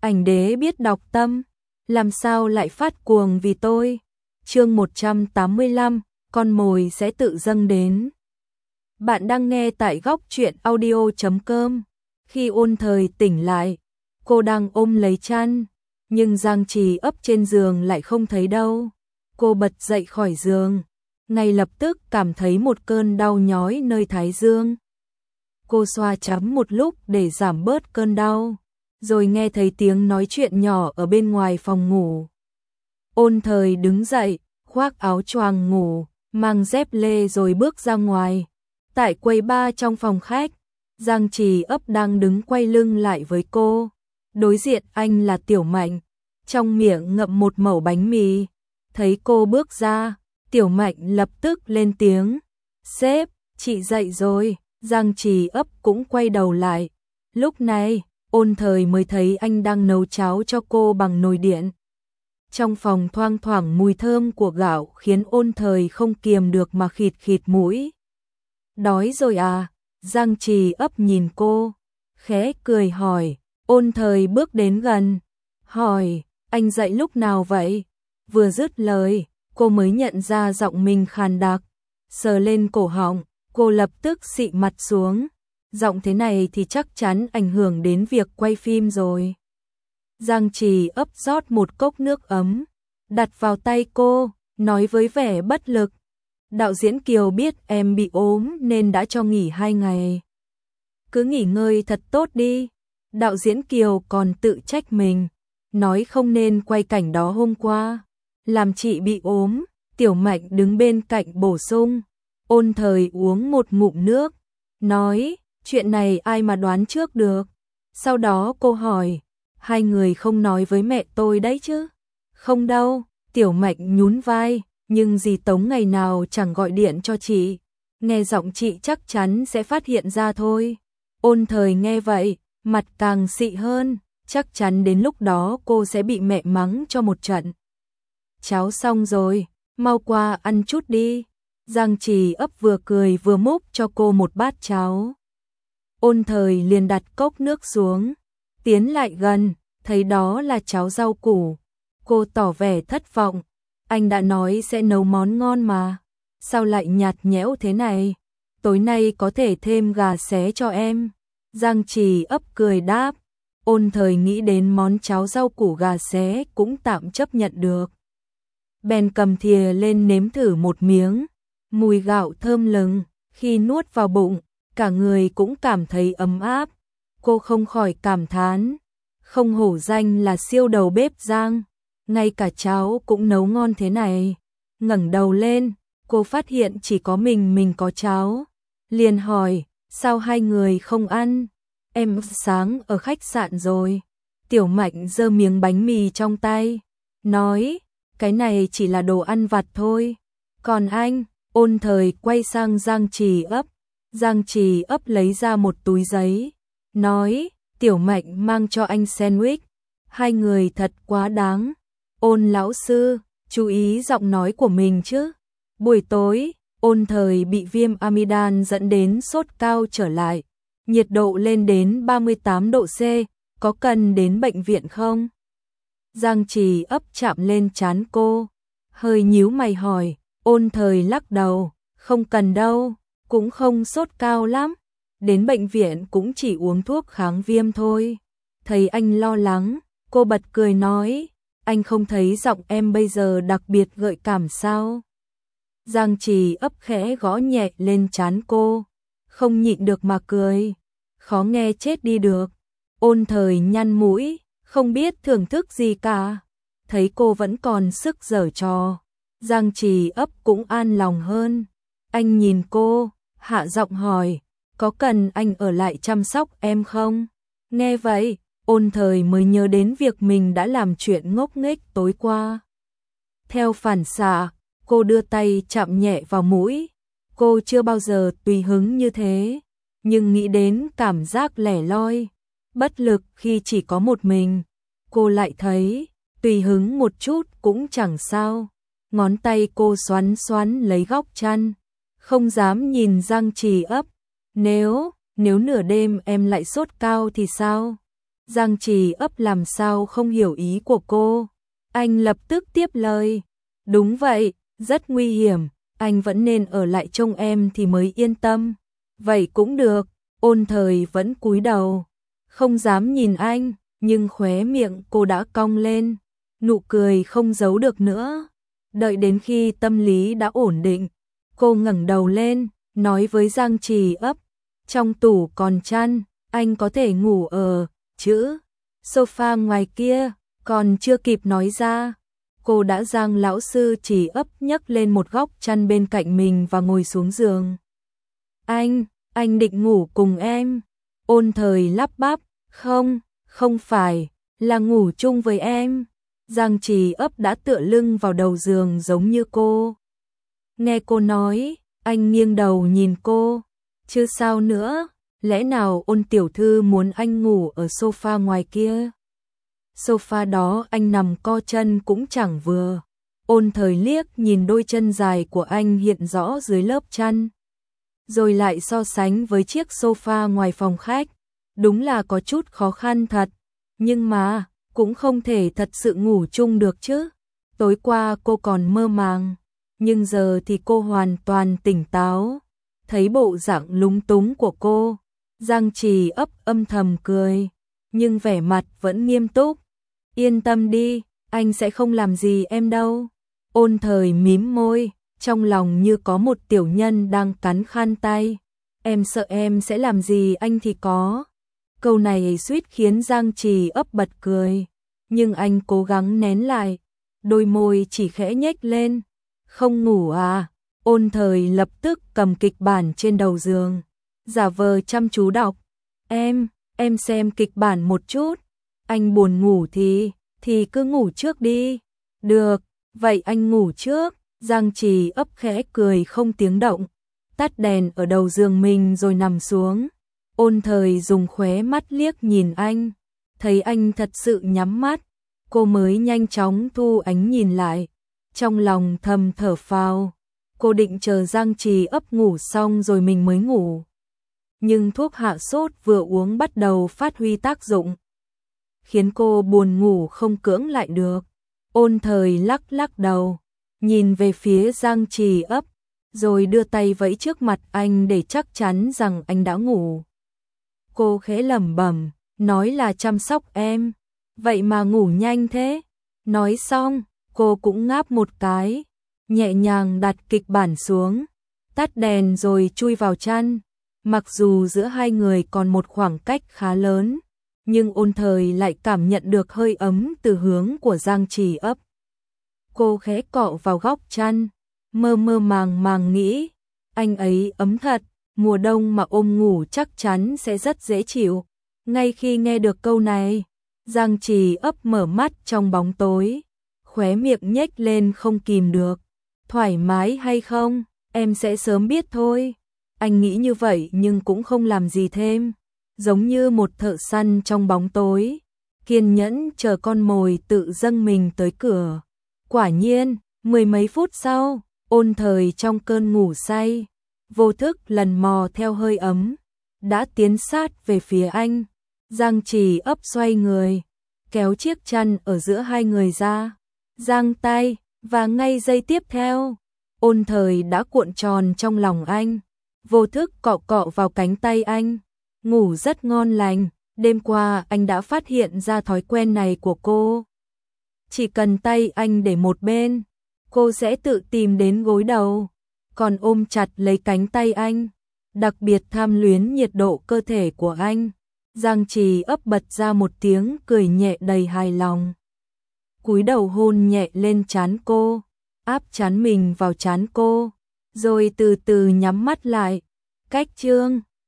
ảnh đế biết đọc tâm, làm sao lại phát cuồng vì tôi. Chương 185, con mồi sẽ tự dâng đến. Bạn đang nghe tại góc truyện audio.com. Khi Ôn Thời tỉnh lại, cô đang ôm lấy chăn, nhưng Giang Trì ấp trên giường lại không thấy đâu. Cô bật dậy khỏi giường, ngay lập tức cảm thấy một cơn đau nhói nơi thái dương. Cô xoa chấm một lúc để giảm bớt cơn đau, rồi nghe thấy tiếng nói chuyện nhỏ ở bên ngoài phòng ngủ. Ôn Thời đứng dậy, khoác áo choàng ngủ, mang dép lê rồi bước ra ngoài. Tại quầy bar trong phòng khách, Giang Trì ấp đang đứng quay lưng lại với cô. Đối diện anh là Tiểu Mạnh, trong miệng ngậm một mẩu bánh mì. Thấy cô bước ra, Tiểu Mạnh lập tức lên tiếng. Sếp, chị dậy rồi. Giang Trì ấp cũng quay đầu lại. Lúc này, Ôn Thời mới thấy anh đang nấu cháo cho cô bằng nồi điện. Trong phòng thoang thoảng mùi thơm của gạo khiến Ôn Thời không kiềm được mà khịt khịt mũi. Đói rồi à? Giang Trì ấp nhìn cô, khẽ cười hỏi. Ôn Thời bước đến gần, hỏi, anh dậy lúc nào vậy? Vừa dứt lời, cô mới nhận ra giọng mình khàn đặc, sờ lên cổ họng, cô lập tức xị mặt xuống. Giọng thế này thì chắc chắn ảnh hưởng đến việc quay phim rồi. Giang Trì ấp rót một cốc nước ấm, đặt vào tay cô, nói với vẻ bất lực. Đạo diễn Kiều biết em bị ốm nên đã cho nghỉ 2 ngày. Cứ nghỉ ngơi thật tốt đi. Đạo diễn Kiều còn tự trách mình, nói không nên quay cảnh đó hôm qua, làm chị bị ốm. Tiểu Mạnh đứng bên cạnh bổ sung. Ôn Thời uống một ngụm nước, nói, chuyện này ai mà đoán trước được. Sau đó cô hỏi, hai người không nói với mẹ tôi đấy chứ? Không đâu, Tiểu Mạnh nhún vai, nhưng dì Tống ngày nào chẳng gọi điện cho chị. Nghe giọng chị chắc chắn sẽ phát hiện ra thôi. Ôn Thời nghe vậy, mặt càng xị hơn, chắc chắn đến lúc đó cô sẽ bị mẹ mắng cho một trận. Cháo xong rồi, mau qua ăn chút đi. Giang Trì ấp vừa cười vừa múc cho cô một bát cháo. Ôn Thời liền đặt cốc nước xuống, tiến lại gần, thấy đó là cháo rau củ. Cô tỏ vẻ thất vọng, anh đã nói sẽ nấu món ngon mà, sao lại nhạt nhẽo thế này? Tối nay có thể thêm gà xé cho em. Giang Trì ấp cười đáp. Ôn Thời nghĩ đến món cháo rau củ gà xé cũng tạm chấp nhận được. Bèn cầm thìa lên nếm thử một miếng, mùi gạo thơm lừng, khi nuốt vào bụng, cả người cũng cảm thấy ấm áp. Cô không khỏi cảm thán, không hổ danh là siêu đầu bếp Giang, ngay cả cháo cũng nấu ngon thế này. Ngẩng đầu lên, cô phát hiện chỉ có mình có cháo, liền hỏi, sao hai người không ăn? Em sáng ở khách sạn rồi. Tiểu Mạnh giơ miếng bánh mì trong tay, nói, cái này chỉ là đồ ăn vặt thôi. Còn anh? Ôn Thời quay sang Giang Trì ấp. Giang Trì ấp lấy ra một túi giấy, nói, Tiểu Mạnh mang cho anh sandwich. Hai người thật quá đáng. Ôn lão sư, chú ý giọng nói của mình chứ. Buổi tối, Ôn Thời bị viêm amidan dẫn đến sốt cao trở lại. Nhiệt độ lên đến 38 độ C, có cần đến bệnh viện không? Giang Trì ấp chạm lên trán cô, hơi nhíu mày hỏi. Ôn Thời lắc đầu, không cần đâu, cũng không sốt cao lắm. Đến bệnh viện cũng chỉ uống thuốc kháng viêm thôi. Thấy anh lo lắng, cô bật cười nói, anh không thấy giọng em bây giờ đặc biệt gợi cảm sao? Giang Trì ấp khẽ gõ nhẹ lên trán cô, không nhịn được mà cười, khó nghe chết đi được. Ôn Thời nhăn mũi, không biết thưởng thức gì cả. Thấy cô vẫn còn sức giở trò, Giang Trì ấp cũng an lòng hơn. Anh nhìn cô, hạ giọng hỏi, có cần anh ở lại chăm sóc em không? Nghe vậy, Ôn Thời mới nhớ đến việc mình đã làm chuyện ngốc nghếch tối qua. Theo phản xạ, cô đưa tay chạm nhẹ vào mũi. Cô chưa bao giờ tùy hứng như thế, nhưng nghĩ đến cảm giác lẻ loi, bất lực khi chỉ có một mình, cô lại thấy tùy hứng một chút cũng chẳng sao. Ngón tay cô xoắn xoắn lấy góc chăn, không dám nhìn Giang Trì ấp. Nếu nửa đêm em lại sốt cao thì sao? Giang Trì ấp làm sao không hiểu ý của cô. Anh lập tức tiếp lời. Đúng vậy, rất nguy hiểm, anh vẫn nên ở lại trông em thì mới yên tâm. Vậy cũng được, Ôn Thời vẫn cúi đầu, không dám nhìn anh, nhưng khóe miệng cô đã cong lên, nụ cười không giấu được nữa. Đợi đến khi tâm lý đã ổn định, cô ngẩng đầu lên, nói với Giang Trì ấp, trong tủ còn chăn, anh có thể ngủ ở chữ sofa ngoài kia. Còn chưa kịp nói ra, cô đã giang lão sư Trì ấp nhấc lên một góc chăn bên cạnh mình và ngồi xuống giường. Anh định ngủ cùng em? Ôn Thời lắp bắp, không phải, là ngủ chung với em. Giang Trì ấp đã tựa lưng vào đầu giường giống như cô. Nghe cô nói, anh nghiêng đầu nhìn cô, chứ sao nữa, lẽ nào Ôn tiểu thư muốn anh ngủ ở sofa ngoài kia? Sofa đó anh nằm co chân cũng chẳng vừa. Ôn Thời liếc nhìn đôi chân dài của anh hiện rõ dưới lớp chăn, rồi lại so sánh với chiếc sofa ngoài phòng khách. Đúng là có chút khó khăn thật, nhưng mà cũng không thể thật sự ngủ chung được chứ. Tối qua cô còn mơ màng, nhưng giờ thì cô hoàn toàn tỉnh táo. Thấy bộ dạng lúng túng của cô, Giang Trì ấp âm thầm cười, nhưng vẻ mặt vẫn nghiêm túc. Yên tâm đi, anh sẽ không làm gì em đâu. Ôn Thời mím môi, trong lòng như có một tiểu nhân đang cắn khan tay. Em sợ em sẽ làm gì anh thì có. Câu này suýt khiến Giang Trì ấp bật cười, nhưng anh cố gắng nén lại, đôi môi chỉ khẽ nhếch lên. Không ngủ à? Ôn Thời lập tức cầm kịch bản trên đầu giường, giả vờ chăm chú đọc. Em xem kịch bản một chút. Anh buồn ngủ thì cứ ngủ trước đi. Được, vậy anh ngủ trước. Giang Trì ấp khẽ cười không tiếng động, tắt đèn ở đầu giường mình rồi nằm xuống. Ôn Thời dùng khóe mắt liếc nhìn anh, thấy anh thật sự nhắm mắt, cô mới nhanh chóng thu ánh nhìn lại, trong lòng thầm thở phào. Cô định chờ Giang Trì ấp ngủ xong rồi mình mới ngủ, nhưng thuốc hạ sốt vừa uống bắt đầu phát huy tác dụng, khiến cô buồn ngủ không cưỡng lại được. Ôn Thời lắc lắc đầu, nhìn về phía Giang Trì ấp, rồi đưa tay vẫy trước mặt anh để chắc chắn rằng anh đã ngủ. Cô khẽ lẩm bẩm, nói là chăm sóc em, vậy mà ngủ nhanh thế. Nói xong, cô cũng ngáp một cái, nhẹ nhàng đặt kịch bản xuống, tắt đèn rồi chui vào chăn. Mặc dù giữa hai người còn một khoảng cách khá lớn, nhưng Ôn Thời lại cảm nhận được hơi ấm từ hướng của Giang Trì ấp. Cô khẽ cọ vào góc chăn, mơ mơ màng màng nghĩ, anh ấy ấm thật, mùa đông mà ôm ngủ chắc chắn sẽ rất dễ chịu. Ngay khi nghe được câu này, Giang Trì ấp mở mắt trong bóng tối, khóe miệng nhếch lên không kìm được. Thoải mái hay không, em sẽ sớm biết thôi. Anh nghĩ như vậy nhưng cũng không làm gì thêm, giống như một thợ săn trong bóng tối, kiên nhẫn chờ con mồi tự dâng mình tới cửa. Quả nhiên, mười mấy phút sau, Ôn Thời trong cơn ngủ say, vô thức lần mò theo hơi ấm, đã tiến sát về phía anh. Giang Trì ấp xoay người, kéo chiếc chăn ở giữa hai người ra, giang tay, và ngay giây tiếp theo, Ôn Thời đã cuộn tròn trong lòng anh, vô thức cọ cọ vào cánh tay anh. Ngủ rất ngon lành, đêm qua anh đã phát hiện ra thói quen này của cô. Chỉ cần tay anh để một bên, cô sẽ tự tìm đến gối đầu, còn ôm chặt lấy cánh tay anh, đặc biệt tham luyến nhiệt độ cơ thể của anh. Giang Trì ấp bật ra một tiếng cười nhẹ đầy hài lòng, cúi đầu hôn nhẹ lên trán cô, áp trán mình vào trán cô, rồi từ từ nhắm mắt lại. Cách chương